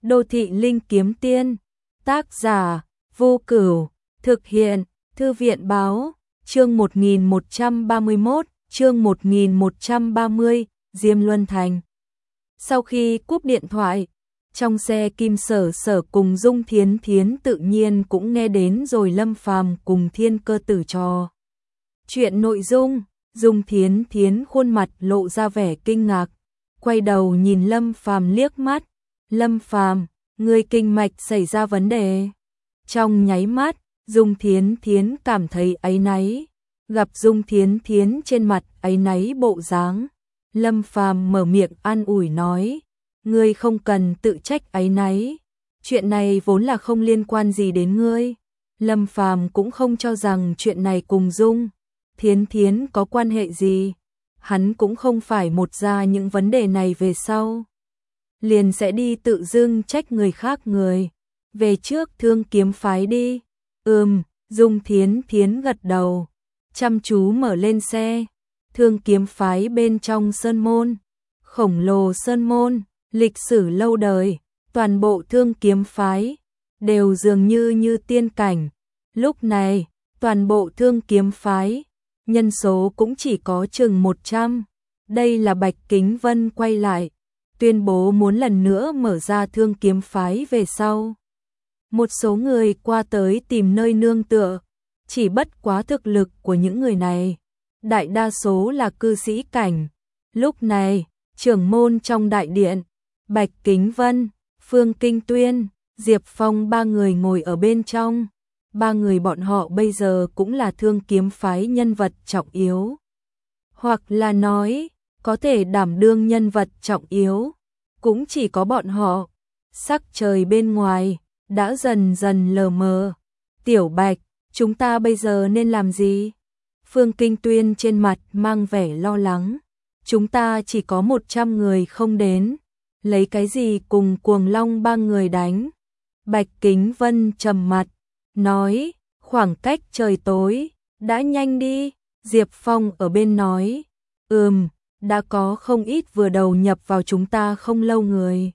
Đô thị linh kiếm tiên, tác giả, Vô Cửu, thực hiện, Thư viện báo, chương 1131, chương 1130, Diêm Luân Thành. Sau khi cúp điện thoại, trong xe Kim Sở Sở cùng Dung Thiến Thiến tự nhiên cũng nghe đến rồi Lâm Phàm cùng Thiên Cơ Tử trò chuyện nội dung. Dung Thiến Thiến khuôn mặt lộ ra vẻ kinh ngạc, quay đầu nhìn Lâm Phàm liếc mắt. Lâm Phàm, người kinh mạch xảy ra vấn đề. Trong nháy mắt, Dung Thiến Thiến cảm thấy áy náy. Gặp Dung Thiến Thiến trên mặt áy náy bộ dáng, Lâm Phàm mở miệng an ủi nói, ngươi không cần tự trách áy náy, chuyện này vốn là không liên quan gì đến ngươi. Lâm Phàm cũng không cho rằng chuyện này cùng Dung Thiến Thiến có quan hệ gì, hắn cũng không phải một ra những vấn đề này về sau liền sẽ đi tự dưng trách người khác người. Về trước Thương Kiếm phái đi. Dung Thiến Thiến gật đầu, chăm chú mở lên xe. Thương Kiếm phái bên trong sơn môn, khổng lồ sơn môn, lịch sử lâu đời, toàn bộ Thương Kiếm phái đều dường như tiên cảnh. Lúc này, toàn bộ Thương Kiếm phái, nhân số cũng chỉ có chừng 100. Đây là Bạch Kính Vân quay lại, tuyên bố muốn lần nữa mở ra Thương Kiếm phái về sau. Một số người qua tới tìm nơi nương tựa, chỉ bất quá thực lực của những người này, đại đa số là cư sĩ cảnh. Lúc này, trưởng môn trong đại điện, Bạch Kính Vân, Phương Kinh Tuyên, Diệp Phong ba người ngồi ở bên trong. Ba người bọn họ bây giờ cũng là Thương Kiếm phái nhân vật trọng yếu. Hoặc là nói, có thể đảm đương nhân vật trọng yếu, cũng chỉ có bọn họ. Sắc trời bên ngoài đã dần dần lờ mờ. Tiểu Bạch, chúng ta bây giờ nên làm gì? Phương Kinh Tuyên trên mặt mang vẻ lo lắng. Chúng ta chỉ có 100 người không đến, lấy cái gì cùng Cuồng Long ba người đánh? Bạch Kính Vân trầm mặt, nói, khoảng cách trời tối, đã nhanh đi. Diệp Phong ở bên nói, đã có không ít vừa đầu nhập vào chúng ta không lâu người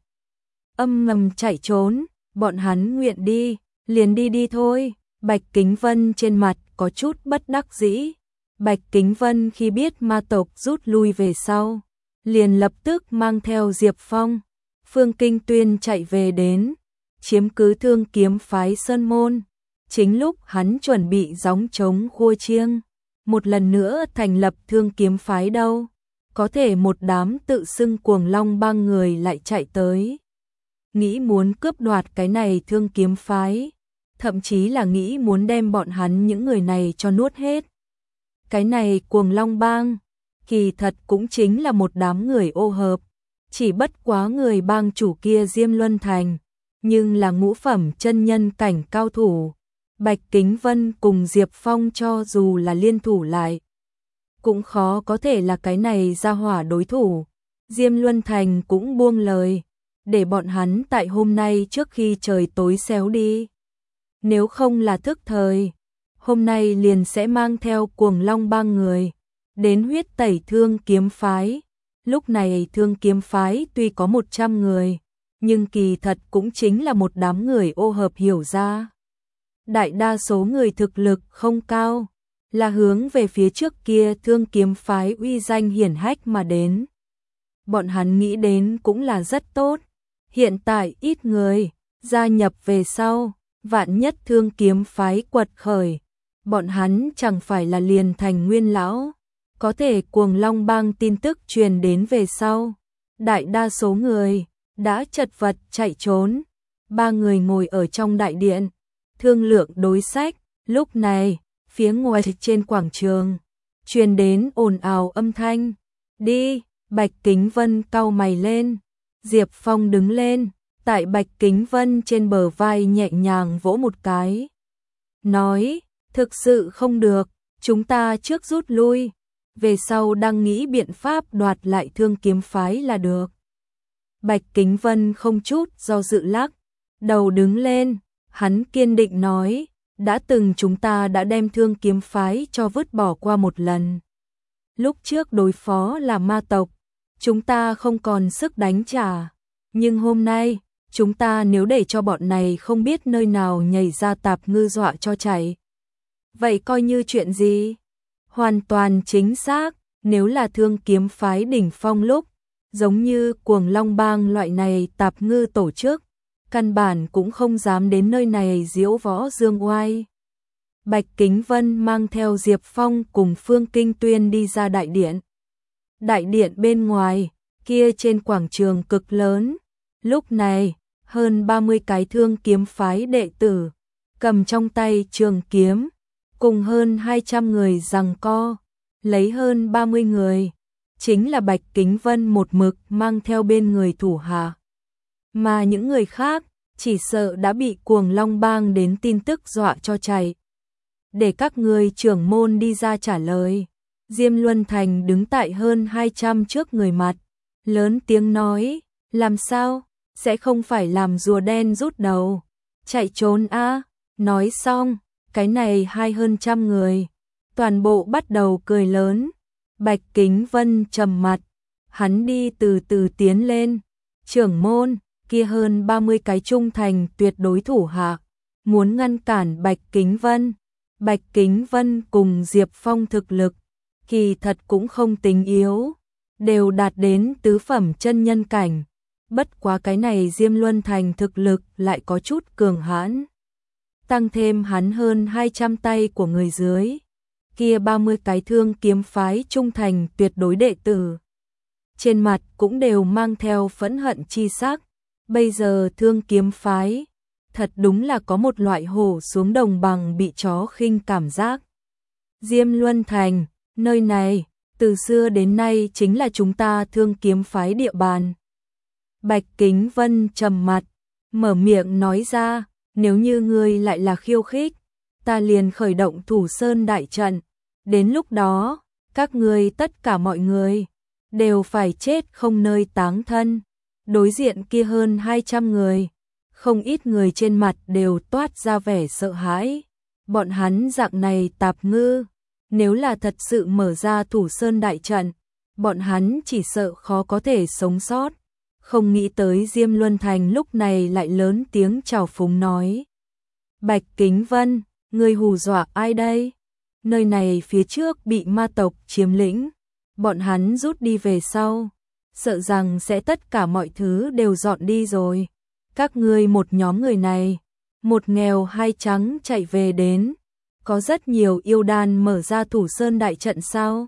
âm ngầm chạy trốn, bọn hắn nguyện đi, liền đi thôi. Bạch Kính Vân trên mặt có chút bất đắc dĩ. Bạch Kính Vân khi biết ma tộc rút lui về sau, liền lập tức mang theo Diệp Phong, Phương Kinh Tuyên chạy về đến, chiếm cứ Thương Kiếm phái sơn môn. Chính lúc hắn chuẩn bị gióng trống khua chiêng, một lần nữa thành lập Thương Kiếm phái đâu, có thể một đám tự xưng Cuồng Long ba người lại chạy tới, nghĩ muốn cướp đoạt cái này Thương Kiếm phái, thậm chí là nghĩ muốn đem bọn hắn những người này cho nuốt hết. Cái này Cuồng Long bang, kỳ thật cũng chính là một đám người ô hợp, chỉ bất quá người bang chủ kia Diêm Luân Thành, nhưng là ngũ phẩm chân nhân cảnh cao thủ. Bạch Kính Vân cùng Diệp Phong cho dù là liên thủ lại, cũng khó có thể là cái này ra hỏa đối thủ. Diêm Luân Thành cũng buông lời, để bọn hắn tại hôm nay trước khi trời tối xéo đi. Nếu không là thức thời, hôm nay liền sẽ mang theo Cuồng Long ba người đến huyết tẩy Thương Kiếm phái. Lúc này Thương Kiếm phái tuy có 100 người, nhưng kỳ thật cũng chính là một đám người ô hợp hiểu ra. Đại đa số người thực lực không cao, là hướng về phía trước kia Thương Kiếm phái uy danh hiển hách mà đến. Bọn hắn nghĩ đến cũng là rất tốt, hiện tại ít người gia nhập về sau, vạn nhất Thương Kiếm phái quật khởi, bọn hắn chẳng phải là liền thành nguyên lão. Có thể Cuồng Long bang tin tức truyền đến về sau, đại đa số người đã chật vật chạy trốn. Ba người ngồi ở trong đại điện, thương lượng đối sách. Lúc này, phía ngoài trên quảng trường truyền đến ồn ào âm thanh. Đi. Bạch Kính Vân cau mày lên. Diệp Phong đứng lên, tại Bạch Kính Vân trên bờ vai nhẹ nhàng vỗ một cái, nói, thực sự không được, chúng ta trước rút lui, về sau đang nghĩ biện pháp đoạt lại Thương Kiếm phái là được. Bạch Kính Vân không chút do dự lắc đầu đứng lên, hắn kiên định nói, đã từng chúng ta đã đem Thương Kiếm phái cho vứt bỏ qua một lần. Lúc trước đối phó là ma tộc, chúng ta không còn sức đánh trả, nhưng hôm nay, chúng ta nếu để cho bọn này không biết nơi nào nhảy ra tạp ngư dọa cho chạy. Vậy coi như chuyện gì? Hoàn toàn chính xác, nếu là Thương kiếm phái đỉnh phong lúc, giống như Cuồng Long Bang loại này tạp ngư tổ chức, căn bản cũng không dám đến nơi này diễu võ dương oai. Bạch Kính Vân mang theo Diệp Phong cùng Phương Kinh Tuyên đi ra đại điện. Đại điện bên ngoài, kia trên quảng trường cực lớn, lúc này, hơn 30 cái Thương kiếm phái đệ tử, cầm trong tay trường kiếm, cùng hơn 200 người giằng co, lấy hơn 30 người, chính là Bạch Kính Vân một mực mang theo bên người thủ hạ. Mà những người khác, chỉ sợ đã bị Cuồng Long Bang đến tin tức dọa cho chạy. Để các người trưởng môn đi ra trả lời. Diêm Luân Thành đứng tại hơn 200 trước người mặt, lớn tiếng nói, làm sao, sẽ không phải làm rùa đen rút đầu, chạy trốn a. Nói xong, cái này hơn trăm người, toàn bộ bắt đầu cười lớn. Bạch Kính Vân trầm mặt, hắn đi từ từ tiến lên, trưởng môn, kia hơn 30 cái trung thành tuyệt đối thủ hạ, muốn ngăn cản Bạch Kính Vân. Bạch Kính Vân cùng Diệp Phong thực lực, kỳ thật cũng không tính yếu, đều đạt đến tứ phẩm chân nhân cảnh, bất quá cái này Diêm Luân Thành thực lực lại có chút cường hãn. Tăng thêm hắn hơn 200 tay của người dưới, kia 30 cái Thương kiếm phái trung thành tuyệt đối đệ tử. Trên mặt cũng đều mang theo phẫn hận chi sắc, bây giờ Thương kiếm phái, thật đúng là có một loại hổ xuống đồng bằng bị chó khinh cảm giác. Diêm Luân Thành, nơi này, từ xưa đến nay chính là chúng ta Thương kiếm phái địa bàn. Bạch Kính Vân trầm mặt, mở miệng nói ra, nếu như ngươi lại là khiêu khích, ta liền khởi động Thủ Sơn đại trận, đến lúc đó, các ngươi tất cả mọi người, đều phải chết không nơi táng thân. Đối diện kia hơn 200 người, không ít người trên mặt đều toát ra vẻ sợ hãi. Bọn hắn dạng này tạp ngư, nếu là thật sự mở ra Thủ Sơn đại trận, bọn hắn chỉ sợ khó có thể sống sót. Không nghĩ tới Diêm Luân Thành lúc này lại lớn tiếng chào phúng nói. Bạch Kính Vân, ngươi hù dọa ai đây? Nơi này phía trước bị ma tộc chiếm lĩnh, bọn hắn rút đi về sau, sợ rằng sẽ tất cả mọi thứ đều dọn đi rồi. Các ngươi một nhóm người này, một nghèo hai trắng chạy về đến, có rất nhiều yêu đan mở ra Thủ Sơn đại trận sao?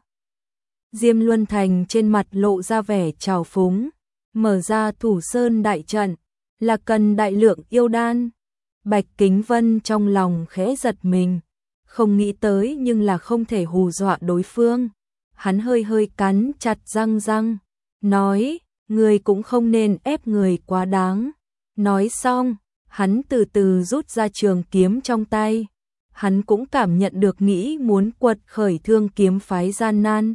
Diêm Luân Thành trên mặt lộ ra vẻ trào phúng, mở ra Thủ Sơn đại trận là cần đại lượng yêu đan. Bạch Kính Vân trong lòng khẽ giật mình, không nghĩ tới nhưng là không thể hù dọa đối phương. Hắn hơi hơi cắn chặt răng, nói, người cũng không nên ép người quá đáng. Nói xong, hắn từ từ rút ra trường kiếm trong tay. Hắn cũng cảm nhận được nghĩ muốn quật khởi Thương kiếm phái gian nan.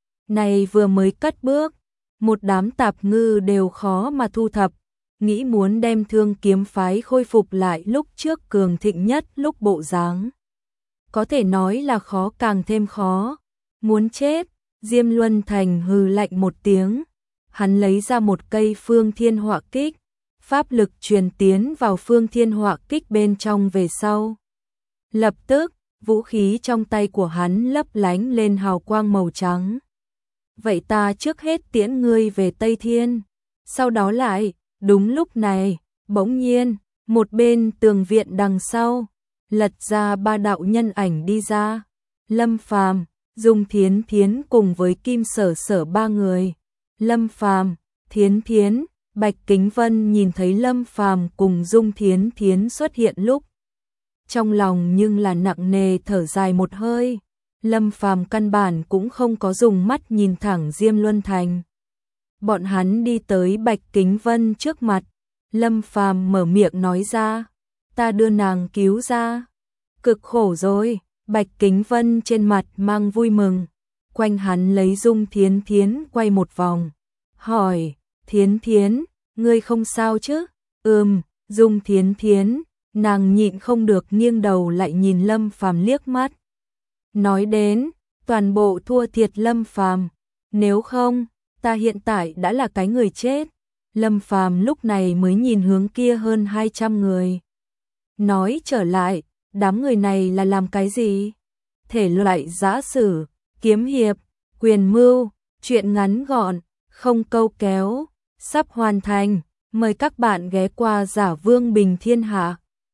Này vừa mới cất bước, một đám tạp ngư đều khó mà thu thập, nghĩ muốn đem Thương kiếm phái khôi phục lại lúc trước cường thịnh nhất lúc bộ dáng. Có thể nói là khó càng thêm khó. Muốn chết, Diêm Luân Thành hừ lạnh một tiếng. Hắn lấy ra một cây Phương Thiên Họa Kích, pháp lực truyền tiến vào Phương Thiên Họa Kích bên trong về sau. Lập tức, vũ khí trong tay của hắn lấp lánh lên hào quang màu trắng. Vậy ta trước hết tiễn ngươi về Tây Thiên, sau đó lại, đúng lúc này, bỗng nhiên, một bên tường viện đằng sau, lật ra ba đạo nhân ảnh đi ra. Lâm Phàm, Dung Thiến Thiến cùng với Kim Sở Sở ba người. Lâm Phàm, Thiến Thiến, Bạch Kính Vân nhìn thấy Lâm Phàm cùng Dung Thiến Thiến xuất hiện lúc, trong lòng nhưng là nặng nề thở dài một hơi. Lâm Phàm căn bản cũng không có dùng mắt nhìn thẳng Diêm Luân Thành. Bọn hắn đi tới Bạch Kính Vân trước mặt, Lâm Phàm mở miệng nói ra, ta đưa nàng cứu ra. Cực khổ rồi, Bạch Kính Vân trên mặt mang vui mừng, quanh hắn lấy Dung Thiến Thiến quay một vòng, hỏi, Thiến Thiến, ngươi không sao chứ? Dung Thiến Thiến, nàng nhịn không được nghiêng đầu lại nhìn Lâm Phàm liếc mắt. Nói đến, toàn bộ thua thiệt Lâm Phàm, nếu không, ta hiện tại đã là cái người chết. Lâm Phàm lúc này mới nhìn hướng kia hơn 200 người. Nói trở lại, đám người này là làm cái gì? Thể loại giã sử, kiếm hiệp, quyền mưu, truyện ngắn gọn, không câu kéo, sắp hoàn thành. Mời các bạn ghé qua Giả Vương Bình Thiên Hạ.